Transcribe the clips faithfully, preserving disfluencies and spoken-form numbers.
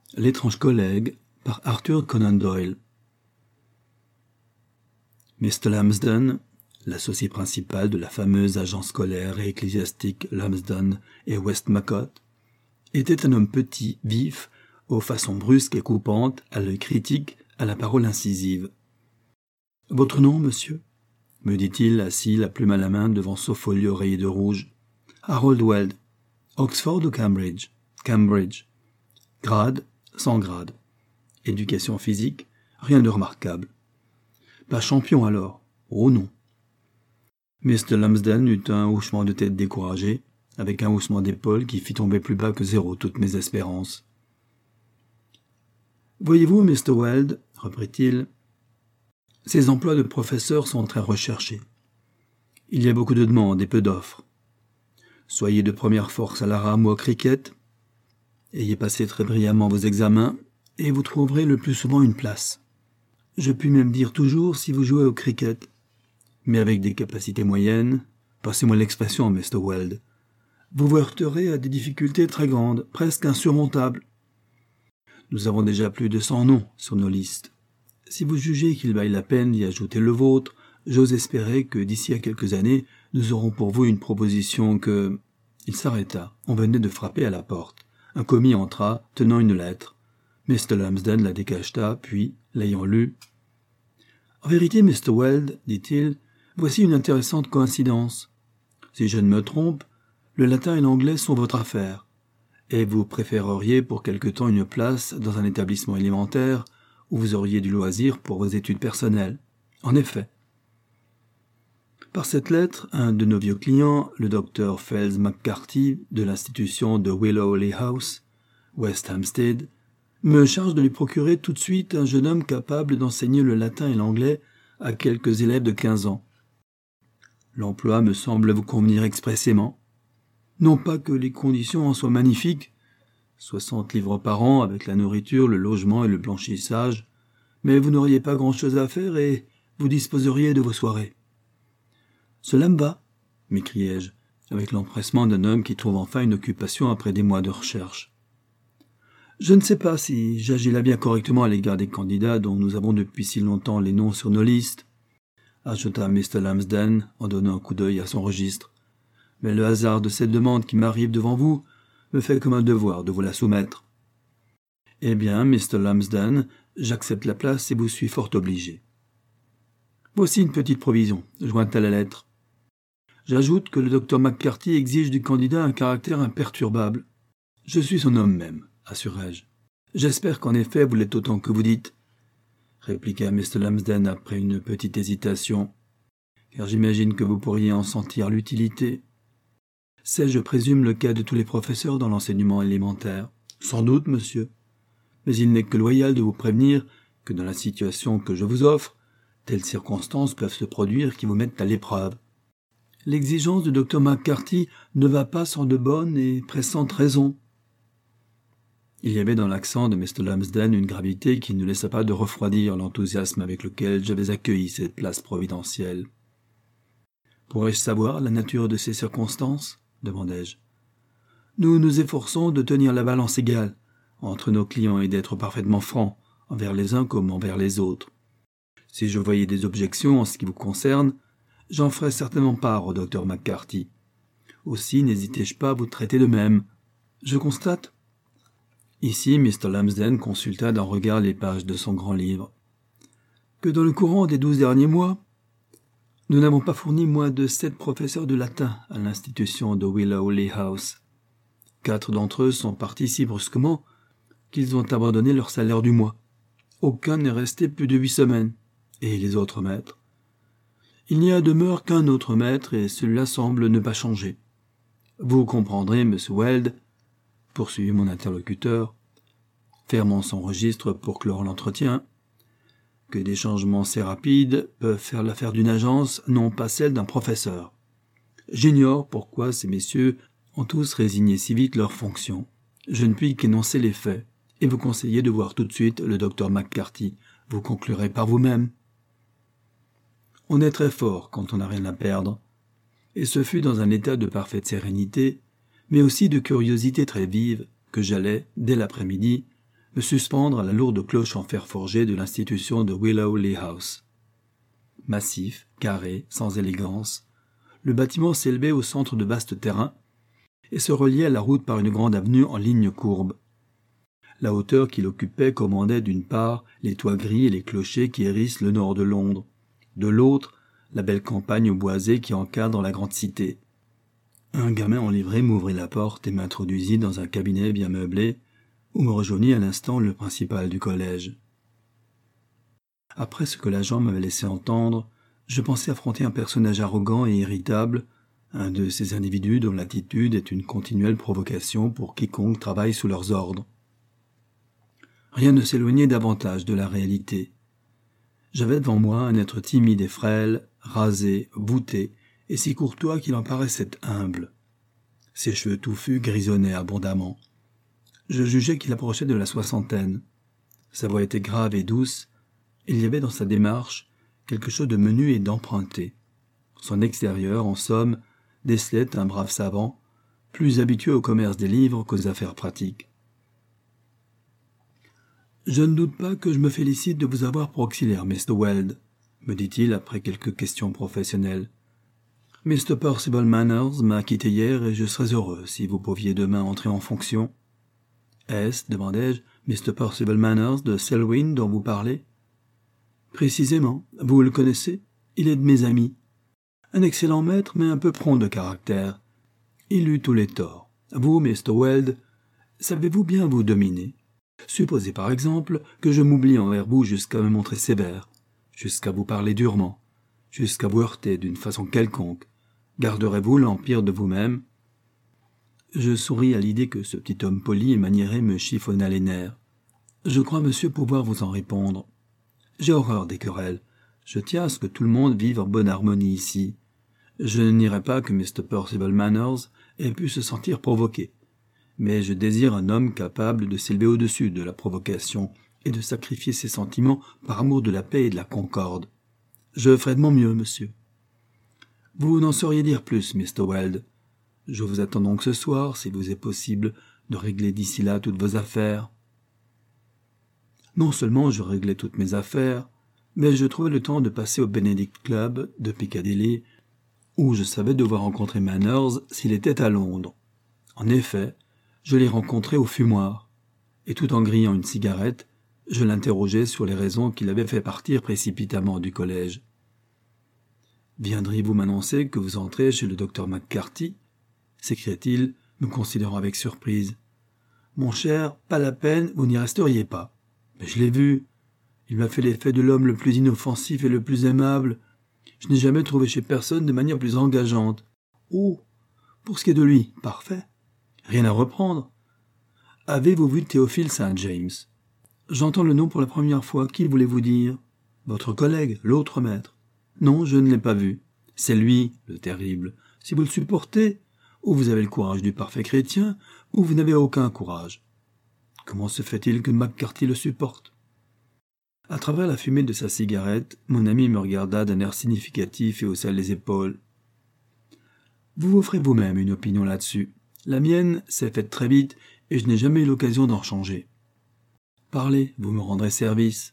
L'étrange collègue par Arthur Conan Doyle. mister Lumsden, l'associé principal de la fameuse agence scolaire et ecclésiastique Lumsden et Westmacott, était un homme petit, vif, aux façons brusques et coupantes, à l'œil critique, à la parole incisive. « Votre nom, monsieur ?» me dit-il, assis, la plume à la main, devant son folio rayé de rouge. « Harold Weld. Oxford ou Cambridge ?»« Cambridge. Grade, sans grade. Éducation physique, rien de remarquable. Pas champion alors ? Oh non. » mister Lumsden eut un hochement de tête découragé, avec un haussement d'épaule qui fit tomber plus bas que zéro toutes mes espérances. « Voyez-vous, mister Weld, reprit-il, ces emplois de professeur sont très recherchés. Il y a beaucoup de demandes et peu d'offres. Soyez de première force à la rame ou au cricket, ayez passé très brillamment vos examens, et vous trouverez le plus souvent une place. Je puis même dire toujours si vous jouez au cricket, mais avec des capacités moyennes, passez-moi l'expression, mister Weld, vous vous heurterez à des difficultés très grandes, presque insurmontables. Nous avons déjà plus de cent noms sur nos listes. Si vous jugez qu'il vaille la peine d'y ajouter le vôtre, j'ose espérer que d'ici à quelques années, nous aurons pour vous une proposition que... » Il s'arrêta. On venait de frapper à la porte. Un commis entra, tenant une lettre. mister Lumsden la décacheta, puis, l'ayant lue, « En vérité, mister Weld, dit-il, voici une intéressante coïncidence. Si je ne me trompe, le latin et l'anglais sont votre affaire, et vous préféreriez pour quelque temps une place dans un établissement élémentaire où vous auriez du loisir pour vos études personnelles. En effet. » Par cette lettre, un de nos vieux clients, le docteur Fels McCarthy de l'institution de Willowley House, West Hampstead, me charge de lui procurer tout de suite un jeune homme capable d'enseigner le latin et l'anglais à quelques élèves de quinze ans. L'emploi me semble vous convenir expressément. Non pas que les conditions en soient magnifiques, soixante livres par an avec la nourriture, le logement et le blanchissage, mais vous n'auriez pas grand-chose à faire et vous disposeriez de vos soirées. « Cela me va, » m'écriai-je, avec l'empressement d'un homme qui trouve enfin une occupation après des mois de recherche. « Je ne sais pas si j'agis là bien correctement à l'égard des candidats dont nous avons depuis si longtemps les noms sur nos listes, » ajouta mister Lumsden en donnant un coup d'œil à son registre. « Mais le hasard de cette demande qui m'arrive devant vous me fait comme un devoir de vous la soumettre. »« Eh bien, mister Lumsden, j'accepte la place et vous suis fort obligé. » Voici une petite provision, jointe à la lettre. J'ajoute que le docteur McCarthy exige du candidat un caractère imperturbable. Je suis son homme même, assurai-je. J'espère qu'en effet vous l'êtes autant que vous dites, répliqua mister Lumsden après une petite hésitation, car j'imagine que vous pourriez en sentir l'utilité. C'est, je présume, le cas de tous les professeurs dans l'enseignement élémentaire. Sans doute, monsieur. Mais il n'est que loyal de vous prévenir que dans la situation que je vous offre, telles circonstances peuvent se produire qui vous mettent à l'épreuve. L'exigence du docteur McCarthy ne va pas sans de bonnes et pressantes raisons. Il y avait dans l'accent de mister Lumsden une gravité qui ne laissa pas de refroidir l'enthousiasme avec lequel j'avais accueilli cette place providentielle. « Pourrais-je savoir la nature de ces circonstances ?» demandai-je. « Nous nous efforçons de tenir la balance égale entre nos clients et d'être parfaitement francs envers les uns comme envers les autres. Si je voyais des objections en ce qui vous concerne, j'en ferais certainement part au docteur McCarthy. Aussi n'hésitez-je pas à vous traiter de même. Je constate. » Ici, mister Lumsden consulta d'un regard les pages de son grand livre. « Que dans le courant des douze derniers mois, nous n'avons pas fourni moins de sept professeurs de latin à l'institution de Willowley House. Quatre d'entre eux sont partis si brusquement qu'ils ont abandonné leur salaire du mois. Aucun n'est resté plus de huit semaines. Et les autres maîtres? Il n'y a à demeure qu'un autre maître, et celui-là semble ne pas changer. Vous comprendrez, monsieur Weld, poursuivit mon interlocuteur, fermant son registre pour clore l'entretien, que des changements si rapides peuvent faire l'affaire d'une agence, non pas celle d'un professeur. J'ignore pourquoi ces messieurs ont tous résigné si vite leurs fonctions. Je ne puis qu'énoncer les faits, et vous conseiller de voir tout de suite le docteur McCarthy. Vous conclurez par vous-même. On est très fort quand on n'a rien à perdre, et ce fut dans un état de parfaite sérénité, mais aussi de curiosité très vive, que j'allais, dès l'après-midi, me suspendre à la lourde cloche en fer forgé de l'institution de Willow-Lee House. Massif, carré, sans élégance, le bâtiment s'élevait au centre de vastes terrains et se reliait à la route par une grande avenue en ligne courbe. La hauteur qu'il occupait commandait d'une part les toits gris et les clochers qui hérissent le nord de Londres, de l'autre la belle campagne boisée qui encadre la grande cité. Un gamin en livrée m'ouvrit la porte et m'introduisit dans un cabinet bien meublé, où me rejoignit à l'instant le principal du collège. Après ce que l'agent m'avait laissé entendre, je pensais affronter un personnage arrogant et irritable, un de ces individus dont l'attitude est une continuelle provocation pour quiconque travaille sous leurs ordres. Rien ne s'éloignait davantage de la réalité. J'avais devant moi un être timide et frêle, rasé, voûté, et si courtois qu'il en paraissait humble. Ses cheveux touffus grisonnaient abondamment. Je jugeais qu'il approchait de la soixantaine. Sa voix était grave et douce, et il y avait dans sa démarche quelque chose de menu et d'emprunté. Son extérieur, en somme, décelait un brave savant, plus habitué au commerce des livres qu'aux affaires pratiques. « Je ne doute pas que je me félicite de vous avoir pour auxiliaire, mister Weld, » me dit-il après quelques questions professionnelles. « mister Percival Manners m'a quitté hier et je serais heureux si vous pouviez demain entrer en fonction. »« Est-ce, demandai-je, mister Percival Manners de Selwyn dont vous parlez ?»« Précisément. Vous le connaissez? Il est de mes amis. Un excellent maître, mais un peu prompt de caractère. Il eut tous les torts. Vous, mister Weld, savez-vous bien vous dominer? Supposez par exemple que je m'oublie envers vous jusqu'à me montrer sévère, jusqu'à vous parler durement, jusqu'à vous heurter d'une façon quelconque. Garderez-vous l'empire de vous-même? » Je souris à l'idée que ce petit homme poli et maniéré me chiffonna les nerfs. Je crois, monsieur, pouvoir vous en répondre. J'ai horreur des querelles. Je tiens à ce que tout le monde vive en bonne harmonie ici. Je ne nierai pas que mister Percival Manners ait pu se sentir provoqué. Mais je désire un homme capable de s'élever au-dessus de la provocation et de sacrifier ses sentiments par amour de la paix et de la concorde. Je ferai de mon mieux, monsieur. Vous n'en sauriez dire plus, mister Weld. Je vous attends donc ce soir, si vous est possible, de régler d'ici là toutes vos affaires. Non seulement je réglais toutes mes affaires, mais je trouvais le temps de passer au Benedict Club de Piccadilly, où je savais devoir rencontrer Manners s'il était à Londres. En effet, je l'ai rencontré au fumoir, et tout en grillant une cigarette, je l'interrogeai sur les raisons qui l'avaient fait partir précipitamment du collège. « Viendriez-vous m'annoncer que vous entrez chez le docteur McCarthy ?» s'écria-t-il, me considérant avec surprise. « Mon cher, pas la peine, vous n'y resteriez pas. Mais je l'ai vu. Il m'a fait l'effet de l'homme le plus inoffensif et le plus aimable. Je n'ai jamais trouvé chez personne de manière plus engageante. Oh, pour ce qui est de lui, parfait. Rien à reprendre. Avez-vous vu Théophile Saint-James? J'entends le nom pour la première fois. Qui voulez-vous dire? Votre collègue, l'autre maître. Non, je ne l'ai pas vu. C'est lui, le terrible. Si vous le supportez, ou vous avez le courage du parfait chrétien, ou vous n'avez aucun courage. Comment se fait-il que McCarthy le supporte? À travers la fumée de sa cigarette, mon ami me regarda d'un air significatif et haussa les épaules. Vous vous ferez vous-même une opinion là-dessus. La mienne s'est faite très vite et je n'ai jamais eu l'occasion d'en changer. Parlez, vous me rendrez service.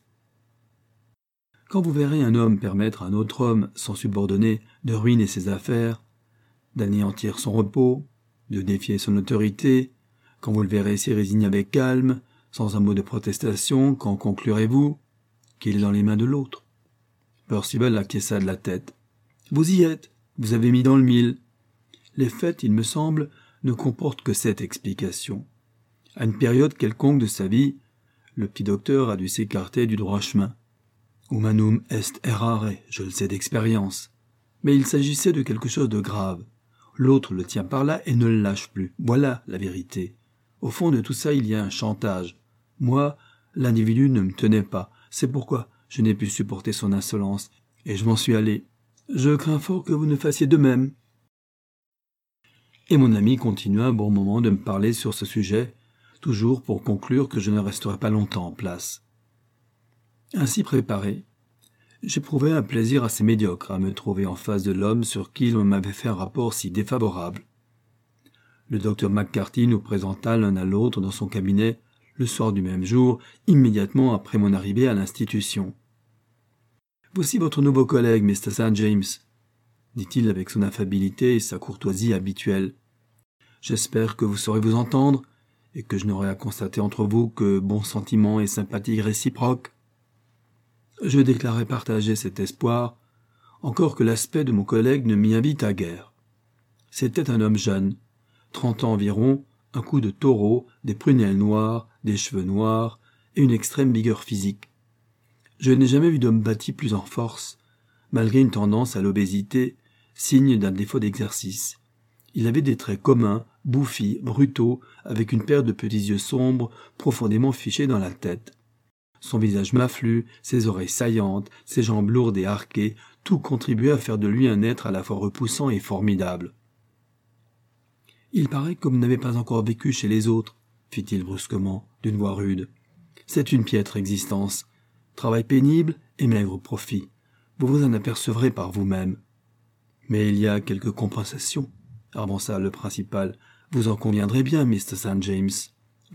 Quand vous verrez un homme permettre à un autre homme, son subordonné, de ruiner ses affaires, d'anéantir son repos, de défier son autorité, quand vous le verrez s'y résigner avec calme, sans un mot de protestation, qu'en conclurez-vous? Qu'il est dans les mains de l'autre. Percival acquiesça de la tête. Vous y êtes, vous avez mis dans le mille. Les faits, il me semble, ne comportent que cette explication. À une période quelconque de sa vie, le petit docteur a dû s'écarter du droit chemin. Humanum est errare, je le sais d'expérience. Mais il s'agissait de quelque chose de grave. L'autre le tient par là et ne le lâche plus. Voilà la vérité. Au fond de tout ça, il y a un chantage. Moi, l'individu ne me tenait pas. C'est pourquoi je n'ai pu supporter son insolence, et je m'en suis allé. Je crains fort que vous ne fassiez de même. Et mon ami continua un bon moment de me parler sur ce sujet, toujours pour conclure que je ne resterai pas longtemps en place. Ainsi préparé, j'éprouvais un plaisir assez médiocre à me trouver en face de l'homme sur qui l'on m'avait fait un rapport si défavorable. Le docteur McCarthy nous présenta l'un à l'autre dans son cabinet le soir du même jour, immédiatement après mon arrivée à l'institution. « Voici votre nouveau collègue, mister Saint James, » dit-il avec son affabilité et sa courtoisie habituelle. « J'espère que vous saurez vous entendre et que je n'aurai à constater entre vous que bons sentiments et sympathie réciproques. » Je déclarai partager cet espoir, encore que l'aspect de mon collègue ne m'y invita guère. C'était un homme jeune, trente ans environ, un cou de taureau, des prunelles noires, des cheveux noirs et une extrême vigueur physique. Je n'ai jamais vu d'homme bâti plus en force, malgré une tendance à l'obésité, signe d'un défaut d'exercice. Il avait des traits communs, bouffis, brutaux, avec une paire de petits yeux sombres, profondément fichés dans la tête. Son visage maflu, ses oreilles saillantes, ses jambes lourdes et arquées, tout contribuait à faire de lui un être à la fois repoussant et formidable. « Il paraît que vous n'avez pas encore vécu chez les autres, » fit-il brusquement, d'une voix rude. « C'est une piètre existence. Travail pénible et maigre profit. Vous vous en apercevrez par vous-même. »« Mais il y a quelques compensations, » avança le principal. « Vous en conviendrez bien, mister Saint James. »« Vraiment ?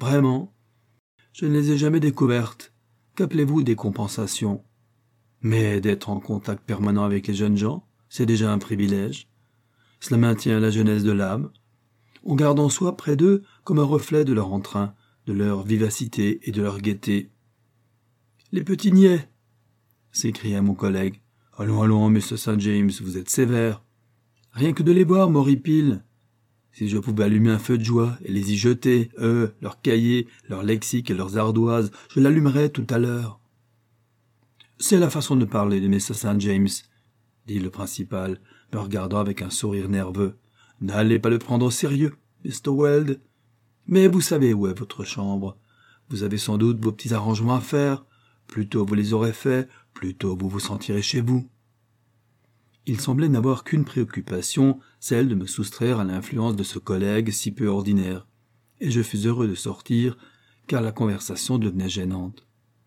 Je ne les ai jamais découvertes. Qu'appelez-vous des compensations ? Mais d'être en contact permanent avec les jeunes gens, c'est déjà un privilège. Cela maintient la jeunesse de l'âme. On garde en soi près d'eux comme un reflet de leur entrain, de leur vivacité et de leur gaieté. « Les petits niais !» s'écria mon collègue. « Allons, allons, monsieur Saint James, vous êtes sévère. Rien que de les voir m'horripile. Si je pouvais allumer un feu de joie et les y jeter, eux, leurs cahiers, leurs lexiques et leurs ardoises, je l'allumerais tout à l'heure. »« C'est la façon de parler de mister Saint James, » dit le principal, me regardant avec un sourire nerveux. « N'allez pas le prendre au sérieux, mister Weld. Mais vous savez où est votre chambre. Vous avez sans doute vos petits arrangements à faire. Plus tôt vous les aurez faits, plus tôt vous vous sentirez chez vous. » Il semblait n'avoir qu'une préoccupation, celle de me soustraire à l'influence de ce collègue si peu ordinaire, et je fus heureux de sortir, car la conversation devenait gênante.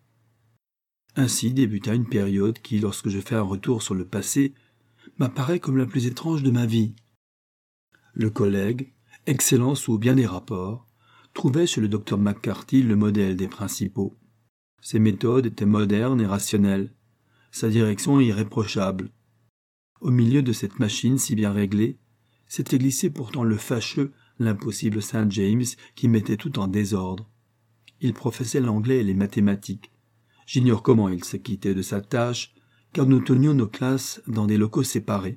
Ainsi débuta une période qui, lorsque je fais un retour sur le passé, m'apparaît comme la plus étrange de ma vie. Le collègue, excellent sous bien des rapports, trouvait chez le docteur McCarthy le modèle des principaux. Ses méthodes étaient modernes et rationnelles, sa direction irréprochable. Au milieu de cette machine si bien réglée, s'était glissé pourtant le fâcheux, l'impossible Saint James qui mettait tout en désordre. Il professait l'anglais et les mathématiques. J'ignore comment il s'acquittait de sa tâche, car nous tenions nos classes dans des locaux séparés.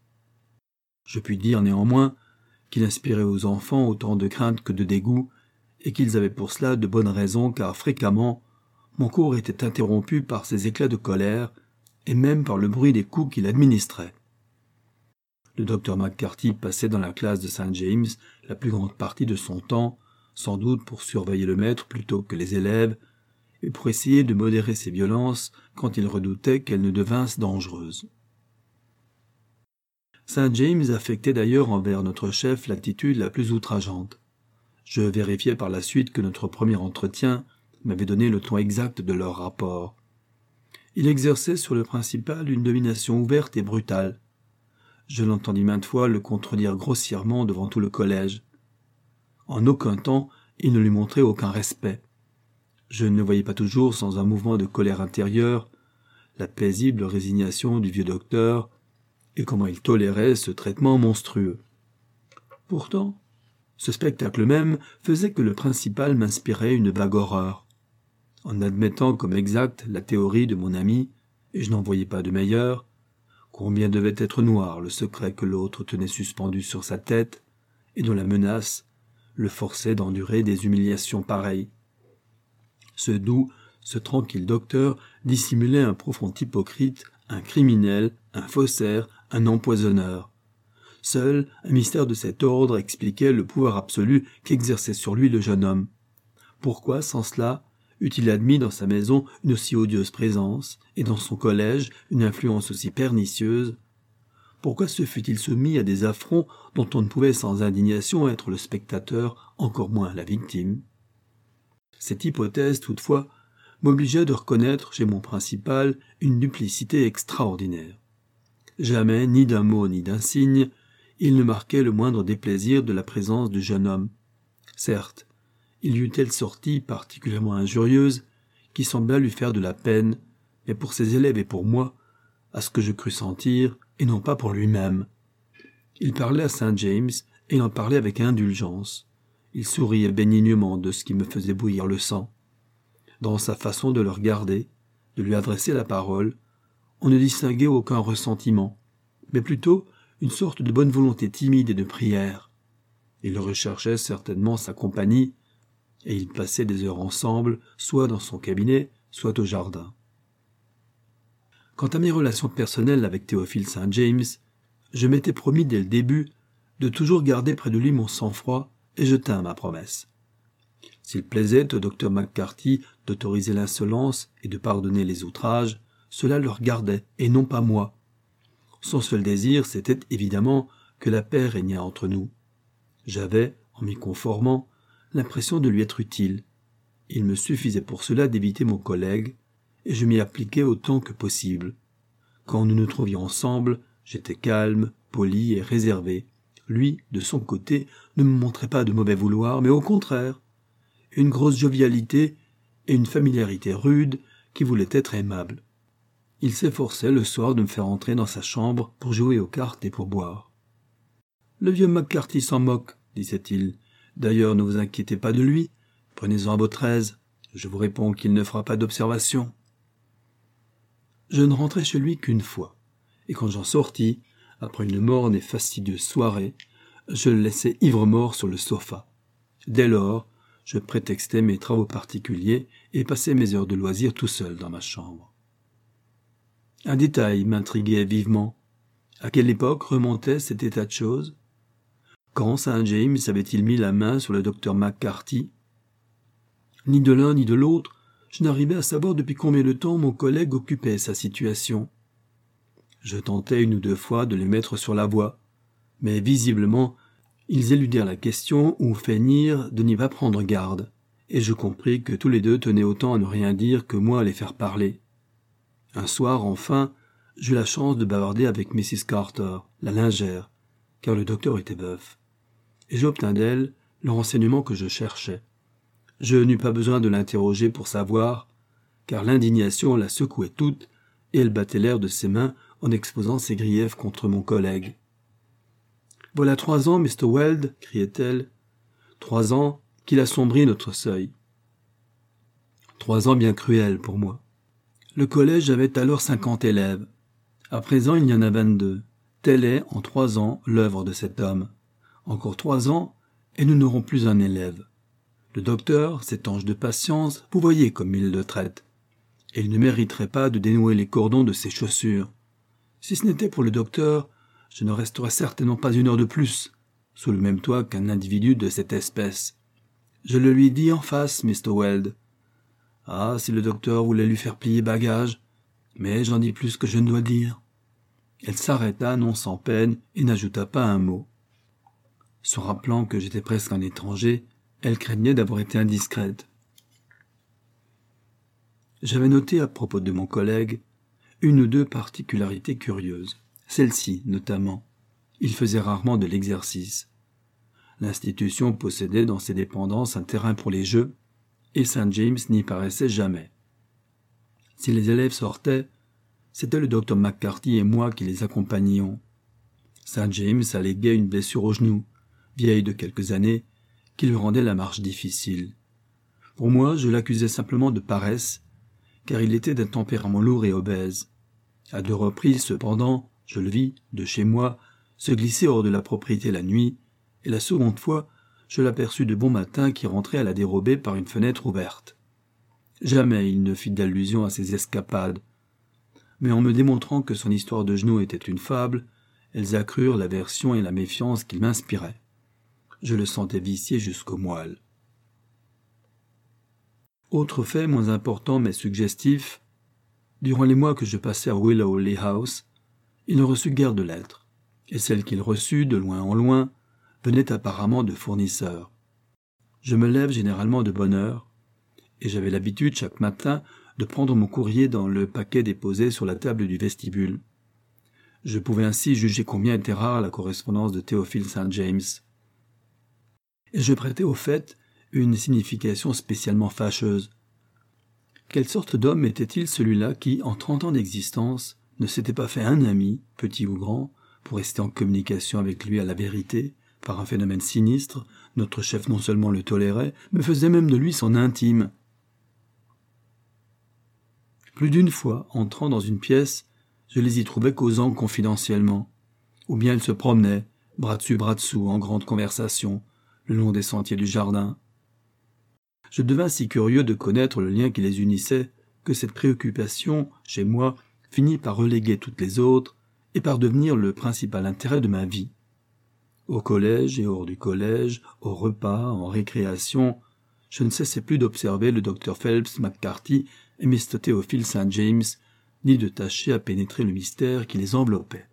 Je puis dire néanmoins qu'il inspirait aux enfants autant de crainte que de dégoût, et qu'ils avaient pour cela de bonnes raisons, car fréquemment, mon cours était interrompu par ses éclats de colère, et même par le bruit des coups qu'il administrait. Le docteur McCarthy passait dans la classe de Saint James la plus grande partie de son temps, sans doute pour surveiller le maître plutôt que les élèves, et pour essayer de modérer ses violences quand il redoutait qu'elles ne devinssent dangereuses. Saint James affectait d'ailleurs envers notre chef l'attitude la plus outrageante. Je vérifiai par la suite que notre premier entretien m'avait donné le ton exact de leur rapport. Il exerçait sur le principal une domination ouverte et brutale. Je l'entendis maintes fois le contredire grossièrement devant tout le collège. En aucun temps, il ne lui montrait aucun respect. Je ne le voyais pas toujours sans un mouvement de colère intérieure, la paisible résignation du vieux docteur, et comment il tolérait ce traitement monstrueux. Pourtant, ce spectacle même faisait que le principal m'inspirait une vague horreur. En admettant comme exacte la théorie de mon ami, et je n'en voyais pas de meilleure, combien devait être noir le secret que l'autre tenait suspendu sur sa tête, et dont la menace le forçait d'endurer des humiliations pareilles. Ce doux, ce tranquille docteur dissimulait un profond hypocrite, un criminel, un faussaire, un empoisonneur. Seul un mystère de cet ordre expliquait le pouvoir absolu qu'exerçait sur lui le jeune homme. Pourquoi, sans cela, eût-il admis dans sa maison une aussi odieuse présence, et dans son collège une influence aussi pernicieuse? Pourquoi se fût-il soumis à des affronts dont on ne pouvait sans indignation être le spectateur, encore moins la victime? Cette hypothèse, toutefois, m'obligeait de reconnaître chez mon principal une duplicité extraordinaire. Jamais, ni d'un mot ni d'un signe, il ne marquait le moindre déplaisir de la présence du jeune homme. Certes, il y eut telle sortie particulièrement injurieuse qui sembla lui faire de la peine, mais pour ses élèves et pour moi, à ce que je crus sentir, et non pas pour lui-même. Il parlait à Saint James, et il en parlait avec indulgence. Il souriait bénignement de ce qui me faisait bouillir le sang. Dans sa façon de le regarder, de lui adresser la parole, on ne distinguait aucun ressentiment, mais plutôt une sorte de bonne volonté timide et de prière. Il recherchait certainement sa compagnie, et ils passaient des heures ensemble, soit dans son cabinet, soit au jardin. Quant à mes relations personnelles avec Théophile Saint James, je m'étais promis dès le début de toujours garder près de lui mon sang-froid, et je tins ma promesse. S'il plaisait au docteur McCarthy d'autoriser l'insolence et de pardonner les outrages, cela le regardait, et non pas moi. Son seul désir, c'était évidemment que la paix régnât entre nous. J'avais, en m'y conformant, l'impression de lui être utile. Il me suffisait pour cela d'éviter mon collègue, et je m'y appliquais autant que possible. Quand nous nous trouvions ensemble, j'étais calme, poli et réservé. Lui, de son côté, ne me montrait pas de mauvais vouloir, mais au contraire, une grosse jovialité et une familiarité rude qui voulait être aimable. Il s'efforçait le soir de me faire entrer dans sa chambre pour jouer aux cartes et pour boire. « Le vieux McCarthy s'en moque, » disait-il. « D'ailleurs, ne vous inquiétez pas de lui. Prenez-en à votre aise. Je vous réponds qu'il ne fera pas d'observation. » Je ne rentrai chez lui qu'une fois, et quand j'en sortis, après une morne et fastidieuse soirée, je le laissai ivre-mort sur le sofa. Dès lors, je prétextais mes travaux particuliers et passais mes heures de loisir tout seul dans ma chambre. Un détail m'intriguait vivement. À quelle époque remontait cet état de choses? Quand Saint James avait-il mis la main sur le docteur McCarthy? Ni de l'un ni de l'autre, je n'arrivais à savoir depuis combien de temps mon collègue occupait sa situation. Je tentai une ou deux fois de les mettre sur la voie, mais visiblement, ils éludèrent la question ou feignirent de n'y pas prendre garde, et je compris que tous les deux tenaient autant à ne rien dire que moi à les faire parler. Un soir, enfin, j'eus la chance de bavarder avec missus Carter, la lingère, car le docteur était veuf, et j'obtins d'elle le renseignement que je cherchais. Je n'eus pas besoin de l'interroger pour savoir, car l'indignation la secouait toute, et elle battait l'air de ses mains en exposant ses griefs contre mon collègue. « Voilà trois ans, mister Weld, criait-elle, trois ans qu'il assombrit notre seuil. Trois ans bien cruels pour moi. Le collège avait alors cinquante élèves. À présent, il y en a vingt-deux. Telle est, en trois ans, l'œuvre de cet homme. Encore trois ans, et nous n'aurons plus un élève. Le docteur, cet ange de patience, vous voyez comme il le traite. Et il ne mériterait pas de dénouer les cordons de ses chaussures. Si ce n'était pour le docteur, je ne resterais certainement pas une heure de plus, sous le même toit qu'un individu de cette espèce. Je le lui dis en face, mister Weld. Ah, si le docteur voulait lui faire plier bagage, mais j'en dis plus que je ne dois dire. Elle s'arrêta, non sans peine, et n'ajouta pas un mot. Se rappelant que j'étais presque un étranger, elle craignait d'avoir été indiscrète. J'avais noté à propos de mon collègue une ou deux particularités curieuses. Celle-ci, notamment. Il faisait rarement de l'exercice. L'institution possédait dans ses dépendances un terrain pour les jeux, et Saint James n'y paraissait jamais. Si les élèves sortaient, c'était le docteur McCarthy et moi qui les accompagnions. Saint James alléguait une blessure au genou, vieille de quelques années, qui lui rendait la marche difficile. Pour moi, je l'accusais simplement de paresse, car il était d'un tempérament lourd et obèse. À deux reprises, cependant, je le vis, de chez moi, se glisser hors de la propriété la nuit, et la seconde fois, je l'aperçus de bon matin qui rentrait à la dérobée par une fenêtre ouverte. Jamais il ne fit d'allusion à ses escapades, mais en me démontrant que son histoire de genou était une fable, elles accrurent l'aversion et la méfiance qu'il m'inspirait. Je le sentais vicié jusqu'au moelle. Autre fait moins important mais suggestif, durant les mois que je passais à Willow-Lea House, il ne reçut guère de lettres, et celles qu'il reçut, de loin en loin, venaient apparemment de fournisseurs. Je me lève généralement de bonne heure, et j'avais l'habitude chaque matin de prendre mon courrier dans le paquet déposé sur la table du vestibule. Je pouvais ainsi juger combien était rare la correspondance de Théophile Saint James. Et je prêtais au fait une signification spécialement fâcheuse. Quelle sorte d'homme était-il celui-là qui, en trente ans d'existence, ne s'était pas fait un ami, petit ou grand, pour rester en communication avec lui à la vérité, par un phénomène sinistre? Notre chef non seulement le tolérait, mais faisait même de lui son intime. Plus d'une fois, entrant dans une pièce, je les y trouvais causant confidentiellement. Ou bien ils se promenaient, bras dessus bras dessous, en grande conversation, le long des sentiers du jardin. Je devins si curieux de connaître le lien qui les unissait, que cette préoccupation, chez moi, finit par reléguer toutes les autres et par devenir le principal intérêt de ma vie. Au collège et hors du collège, au repas, en récréation, je ne cessais plus d'observer le docteur Phelps McCarthy et mister Théophile Saint James, ni de tâcher à pénétrer le mystère qui les enveloppait.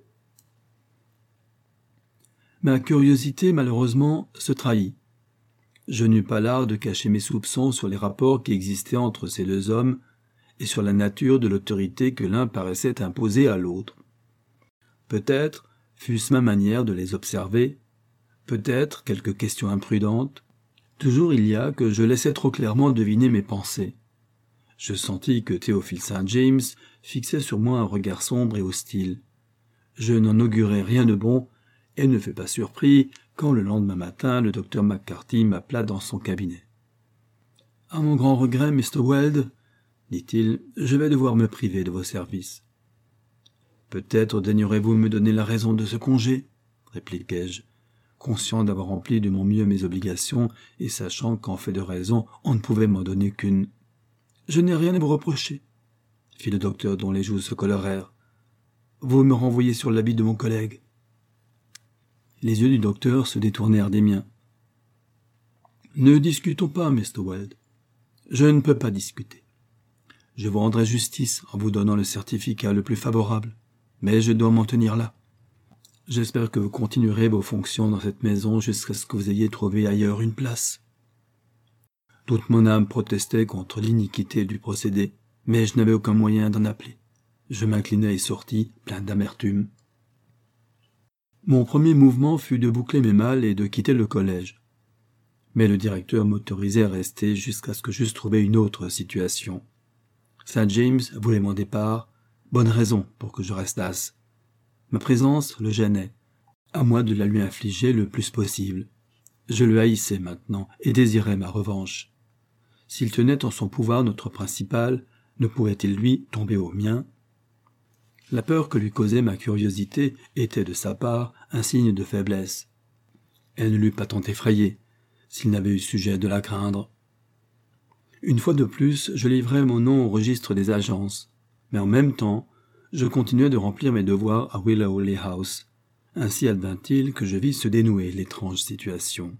Ma curiosité, malheureusement, se trahit. Je n'eus pas l'art de cacher mes soupçons sur les rapports qui existaient entre ces deux hommes et sur la nature de l'autorité que l'un paraissait imposer à l'autre. Peut-être fut-ce ma manière de les observer, peut-être quelques questions imprudentes. Toujours il y a que je laissais trop clairement deviner mes pensées. Je sentis que Théophile Saint James fixait sur moi un regard sombre et hostile. Je n'en augurai rien de bon et ne fus pas surpris quand le lendemain matin le docteur McCarthy m'appela dans son cabinet. « À mon grand regret, mister Weld, dit-il, je vais devoir me priver de vos services. »« Peut-être daignerez-vous me donner la raison de ce congé ?» répliquai-je, conscient d'avoir rempli de mon mieux mes obligations et sachant qu'en fait de raison, on ne pouvait m'en donner qu'une. « Je n'ai rien à vous reprocher, » fit le docteur dont les joues se colorèrent. « Vous me renvoyez sur l'avis de mon collègue. » Les yeux du docteur se détournèrent des miens. « Ne discutons pas, mister Weld. Je ne peux pas discuter. Je vous rendrai justice en vous donnant le certificat le plus favorable, mais je dois m'en tenir là. J'espère que vous continuerez vos fonctions dans cette maison jusqu'à ce que vous ayez trouvé ailleurs une place. » Toute mon âme protestait contre l'iniquité du procédé, mais je n'avais aucun moyen d'en appeler. Je m'inclinai et sortis, plein d'amertume. Mon premier mouvement fut de boucler mes malles et de quitter le collège. Mais le directeur m'autorisait à rester jusqu'à ce que j'eusse trouvé une autre situation. Saint James voulait mon départ, bonne raison pour que je restasse. Ma présence le gênait, à moi de la lui infliger le plus possible. Je le haïssais maintenant et désirais ma revanche. S'il tenait en son pouvoir notre principal, ne pouvait-il, lui, tomber au mien? La peur que lui causait ma curiosité était, de sa part, un signe de faiblesse. Elle ne l'eût pas tant effrayé, s'il n'avait eu sujet de la craindre. Une fois de plus, je livrai mon nom au registre des agences, mais en même temps, je continuais de remplir mes devoirs à Willow House. Ainsi advint-il que je vis se dénouer l'étrange situation.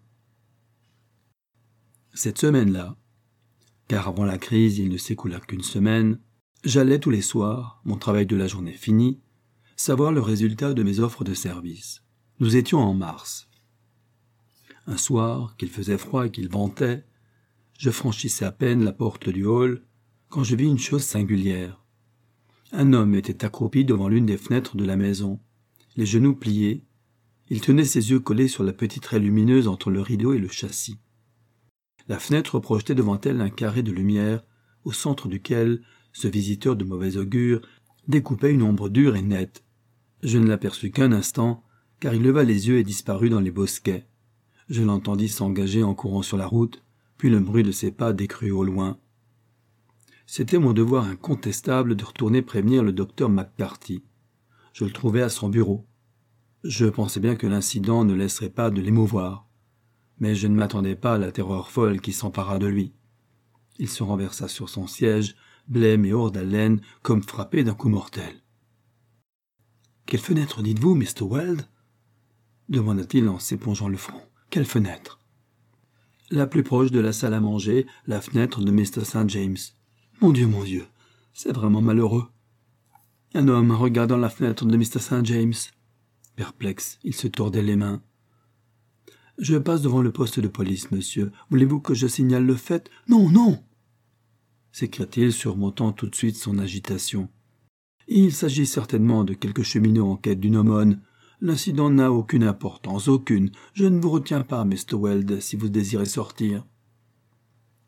Cette semaine-là, car avant la crise il ne s'écoula qu'une semaine, j'allais tous les soirs, mon travail de la journée fini, savoir le résultat de mes offres de service. Nous étions en mars. Un soir, qu'il faisait froid et qu'il ventait, je franchissais à peine la porte du hall quand je vis une chose singulière. Un homme était accroupi devant l'une des fenêtres de la maison, les genoux pliés. Il tenait ses yeux collés sur la petite raie lumineuse entre le rideau et le châssis. La fenêtre projetait devant elle un carré de lumière, au centre duquel ce visiteur de mauvais augure découpait une ombre dure et nette. Je ne l'aperçus qu'un instant, car il leva les yeux et disparut dans les bosquets. Je l'entendis s'engager en courant sur la route, puis le bruit de ses pas décrut au loin. C'était mon devoir incontestable de retourner prévenir le docteur McCarthy. Je le trouvai à son bureau. Je pensais bien que l'incident ne laisserait pas de l'émouvoir, mais je ne m'attendais pas à la terreur folle qui s'empara de lui. Il se renversa sur son siège, blême et hors d'haleine, comme frappé d'un coup mortel. « Quelle fenêtre dites-vous, mister Weld ?» demanda-t-il en s'épongeant le front. « Quelle fenêtre ?»« La plus proche de la salle à manger, la fenêtre de mister Saint James. »« Mon Dieu, mon Dieu, c'est vraiment malheureux. » Un homme regardant la fenêtre de mister Saint James. Perplexe, il se tordait les mains. « Je passe devant le poste de police, monsieur. Voulez-vous que je signale le fait ?»« Non, non !» s'écria-t-il, surmontant tout de suite son agitation. « Il s'agit certainement de quelque cheminot en quête d'une aumône. L'incident n'a aucune importance, aucune. Je ne vous retiens pas, mister Weld, si vous désirez sortir. »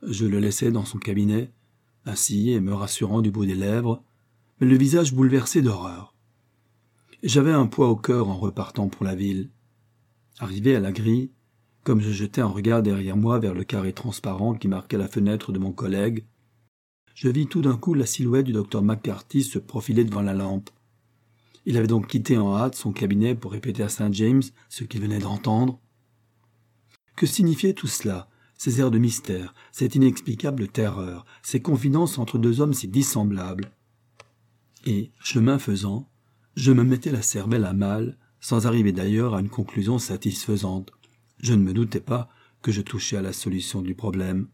Je le laissai dans son cabinet, assis et me rassurant du bout des lèvres, mais le visage bouleversé d'horreur. J'avais un poids au cœur en repartant pour la ville. Arrivé à la grille, comme je jetais un regard derrière moi vers le carré transparent qui marquait la fenêtre de mon collègue, je vis tout d'un coup la silhouette du docteur McCarthy se profiler devant la lampe. Il avait donc quitté en hâte son cabinet pour répéter à Saint James ce qu'il venait d'entendre. Que signifiait tout cela, ces airs de mystère, cette inexplicable terreur, ces confidences entre deux hommes si dissemblables? Et, chemin faisant, je me mettais la cervelle à mal, sans arriver d'ailleurs à une conclusion satisfaisante. Je ne me doutais pas que je touchais à la solution du problème.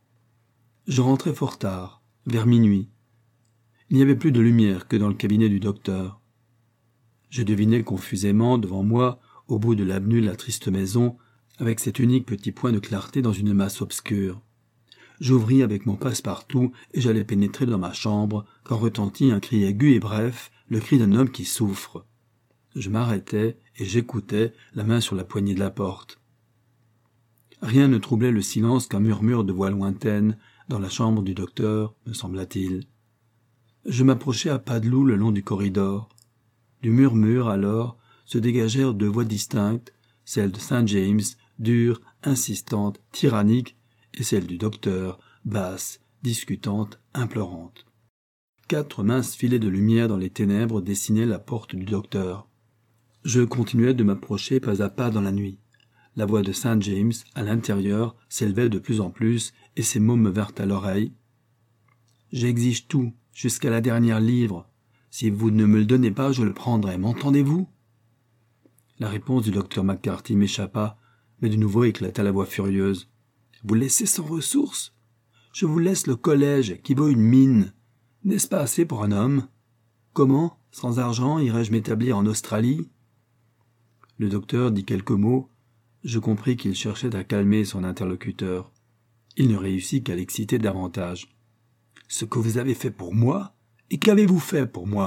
Je rentrais fort tard, vers minuit. Il n'y avait plus de lumière que dans le cabinet du docteur. Je devinais confusément devant moi, au bout de l'avenue, la triste maison, avec cet unique petit point de clarté dans une masse obscure. J'ouvris avec mon passe-partout et j'allais pénétrer dans ma chambre quand retentit un cri aigu et bref, le cri d'un homme qui souffre. Je m'arrêtai et j'écoutais, la main sur la poignée de la porte. Rien ne troublait le silence qu'un murmure de voix lointaine dans la chambre du docteur, me sembla-t-il. Je m'approchai à pas de loup le long du corridor. Du murmure, alors, se dégagèrent deux voix distinctes, celle de Saint James, dure, insistante, tyrannique, et celle du docteur, basse, discutante, implorante. Quatre minces filets de lumière dans les ténèbres dessinaient la porte du docteur. Je continuais de m'approcher pas à pas dans la nuit. La voix de Saint James, à l'intérieur, s'élevait de plus en plus, et ses mots me vinrent à l'oreille. « J'exige tout, jusqu'à la dernière livre. Si vous ne me le donnez pas, je le prendrai, m'entendez-vous » La réponse du docteur McCarthy m'échappa, mais de nouveau éclata la voix furieuse. « Vous laissez sans ressources ? Je vous laisse le collège, qui vaut une mine. N'est-ce pas assez pour un homme ? Comment, sans argent, irais-je m'établir en Australie ?» Le docteur dit quelques mots. Je compris qu'il cherchait à calmer son interlocuteur. Il ne réussit qu'à l'exciter davantage. « Ce que vous avez fait pour moi ? Et qu'avez-vous fait pour moi ?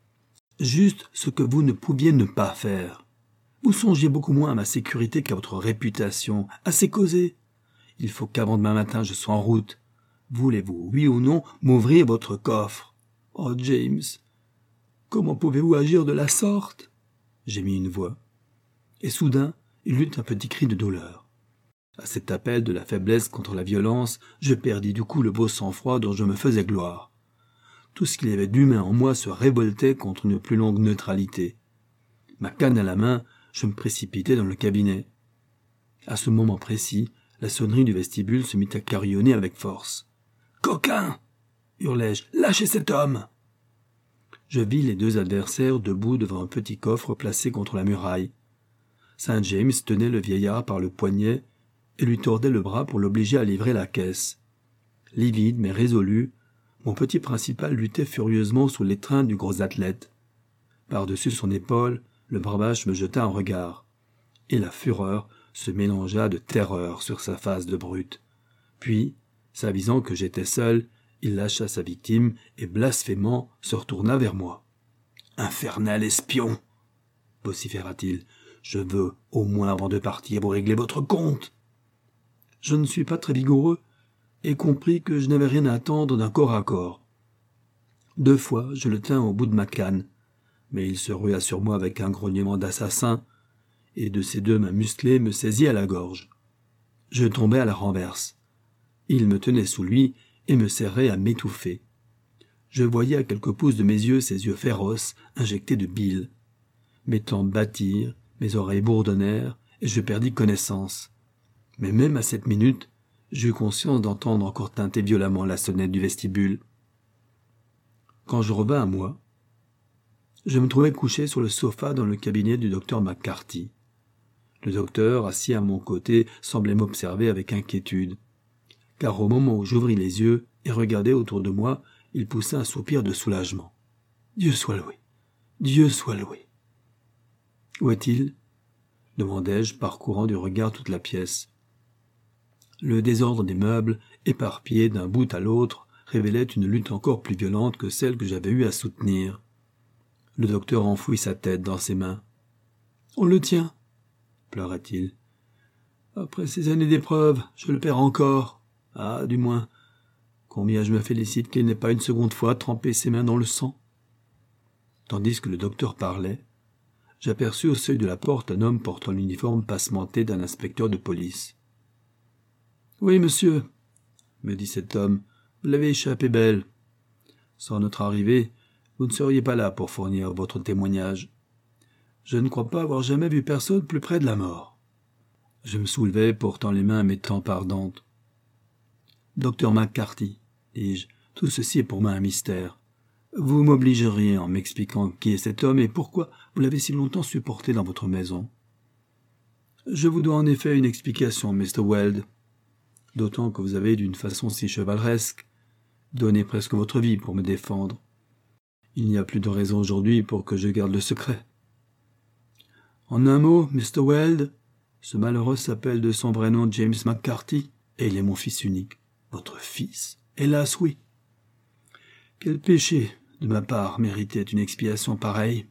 Juste ce que vous ne pouviez ne pas faire. Vous songiez beaucoup moins à ma sécurité qu'à votre réputation. Assez causé. Il faut qu'avant demain matin je sois en route. Voulez-vous, oui ou non, m'ouvrir votre coffre ? Oh, James, comment pouvez-vous agir de la sorte ? » J'ai mis une voix. Et soudain, il eut un petit cri de douleur. À cet appel de la faiblesse contre la violence, je perdis du coup le beau sang-froid dont je me faisais gloire. Tout ce qu'il y avait d'humain en moi se révoltait contre une plus longue neutralité. Ma canne à la main, je me précipitai dans le cabinet. À ce moment précis, la sonnerie du vestibule se mit à carillonner avec force. « Coquin !» hurlai-je. « Lâchez cet homme !» Je vis les deux adversaires debout devant un petit coffre placé contre la muraille. Saint James tenait le vieillard par le poignet et lui tordait le bras pour l'obliger à livrer la caisse. Livide mais résolu, mon petit principal luttait furieusement sous l'étreinte du gros athlète. Par-dessus son épaule, le barbache me jeta un regard, et la fureur se mélangea de terreur sur sa face de brute. Puis, s'avisant que j'étais seul, il lâcha sa victime et, blasphémant, se retourna vers moi. « Infernal espion !» vociféra-t-il. « Je veux, au moins avant de partir, vous régler votre compte !» Je ne suis pas très vigoureux et compris que je n'avais rien à attendre d'un corps à corps. Deux fois, je le tins au bout de ma canne, mais il se rua sur moi avec un grognement d'assassin, et de ses deux mains musclées me saisit à la gorge. Je tombai à la renverse. Il me tenait sous lui et me serrait à m'étouffer. Je voyais à quelques pouces de mes yeux ses yeux féroces, injectés de bile. Mes tempes battirent, mes oreilles bourdonnèrent, et je perdis connaissance. Mais même à cette minute, j'eus conscience d'entendre encore tinter violemment la sonnette du vestibule. Quand je revins à moi, je me trouvais couché sur le sofa dans le cabinet du docteur McCarthy. Le docteur, assis à mon côté, semblait m'observer avec inquiétude, car au moment où j'ouvris les yeux et regardai autour de moi, il poussa un soupir de soulagement. « Dieu soit loué! Dieu soit loué !»« Où est-il » demandai-je, parcourant du regard toute la pièce. Le désordre des meubles, éparpillés d'un bout à l'autre, révélait une lutte encore plus violente que celle que j'avais eu à soutenir. Le docteur enfouit sa tête dans ses mains. « On le tient !» pleura-t-il. « Après ces années d'épreuves, je le perds encore. Ah, du moins, combien je me félicite qu'il n'ait pas une seconde fois trempé ses mains dans le sang. » Tandis que le docteur parlait, j'aperçus au seuil de la porte un homme portant l'uniforme passementé d'un inspecteur de police. « Oui, monsieur, » me dit cet homme, « vous l'avez échappé belle. Sans notre arrivée, vous ne seriez pas là pour fournir votre témoignage. Je ne crois pas avoir jamais vu personne plus près de la mort. » Je me soulevai, portant les mains à mes tempes ardentes. « Docteur McCarthy, dis-je, tout ceci est pour moi un mystère. Vous m'obligeriez en m'expliquant qui est cet homme et pourquoi vous l'avez si longtemps supporté dans votre maison. »« Je vous dois en effet une explication, mister Weld, d'autant que vous avez, d'une façon si chevaleresque, donné presque votre vie pour me défendre. Il n'y a plus de raison aujourd'hui pour que je garde le secret. En un mot, mister Weld, ce malheureux s'appelle de son vrai nom James McCarthy, et il est mon fils unique. »« Votre fils ? Hélas, oui. Quel péché, de ma part, méritait une expiation pareille.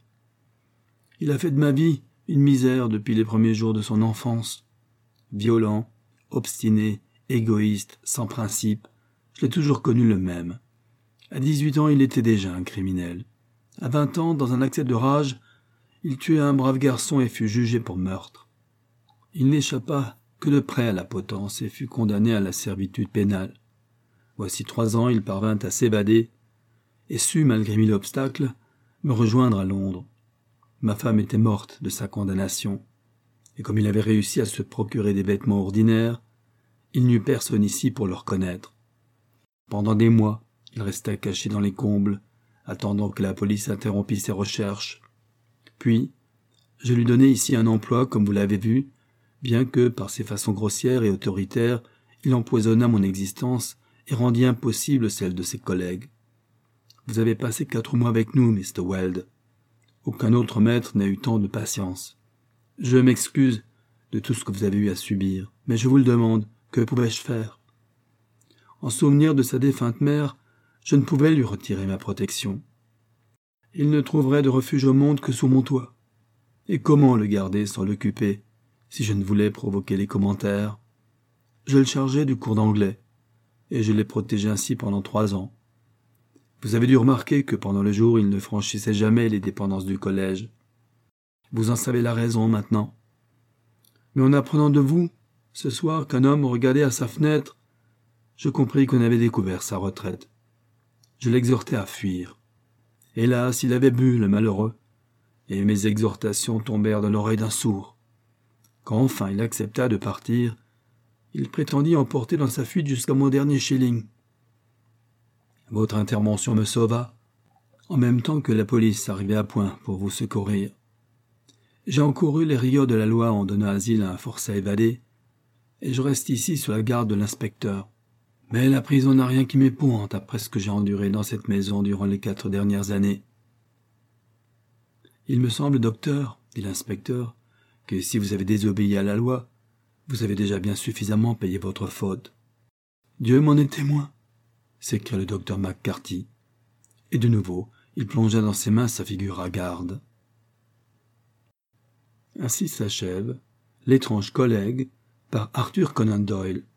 Il a fait de ma vie une misère depuis les premiers jours de son enfance. Violent, obstiné, égoïste, sans principe, je l'ai toujours connu le même. À dix-huit ans, il était déjà un criminel. À vingt ans, dans un accès de rage, il tua un brave garçon et fut jugé pour meurtre. Il n'échappa que de près à la potence et fut condamné à la servitude pénale. Voici trois ans, il parvint à s'évader et sut, malgré mille obstacles, me rejoindre à Londres. Ma femme était morte de sa condamnation, et comme il avait réussi à se procurer des vêtements ordinaires, il n'y eut personne ici pour le reconnaître. Pendant des mois, il resta caché dans les combles, attendant que la police interrompît ses recherches. Puis, je lui donnai ici un emploi, comme vous l'avez vu, bien que, par ses façons grossières et autoritaires, il empoisonna mon existence et rendit impossible celle de ses collègues. Vous avez passé quatre mois avec nous, mister Weld. Aucun autre maître n'a eu tant de patience. Je m'excuse de tout ce que vous avez eu à subir, mais je vous le demande, que pouvais-je faire? En souvenir de sa défunte mère, je ne pouvais lui retirer ma protection. Il ne trouverait de refuge au monde que sous mon toit. Et comment le garder sans l'occuper, si je ne voulais provoquer les commentaires? Je le chargeai du cours d'anglais, et je l'ai protégé ainsi pendant trois ans. Vous avez dû remarquer que pendant le jour, il ne franchissait jamais les dépendances du collège. Vous en savez la raison maintenant. Mais en apprenant de vous, ce soir, qu'un homme regardait à sa fenêtre, je compris qu'on avait découvert sa retraite. Je l'exhortai à fuir. Hélas, il avait bu, le malheureux, et mes exhortations tombèrent dans l'oreille d'un sourd. Quand enfin il accepta de partir, il prétendit emporter dans sa fuite jusqu'à mon dernier shilling. Votre intervention me sauva, en même temps que la police arrivait à point pour vous secourir. J'ai encouru les rigueurs de la loi en donnant asile à un forçat évadé, et je reste ici sous la garde de l'inspecteur. Mais la prison n'a rien qui m'épouvante après ce que j'ai enduré dans cette maison durant les quatre dernières années. Il me semble, docteur, dit l'inspecteur, que si vous avez désobéi à la loi, vous avez déjà bien suffisamment payé votre faute. Dieu m'en est témoin, s'écria le docteur McCarthy, et de nouveau, il plongea dans ses mains sa figure hagarde. Ainsi s'achève L'étrange collègue par Arthur Conan Doyle.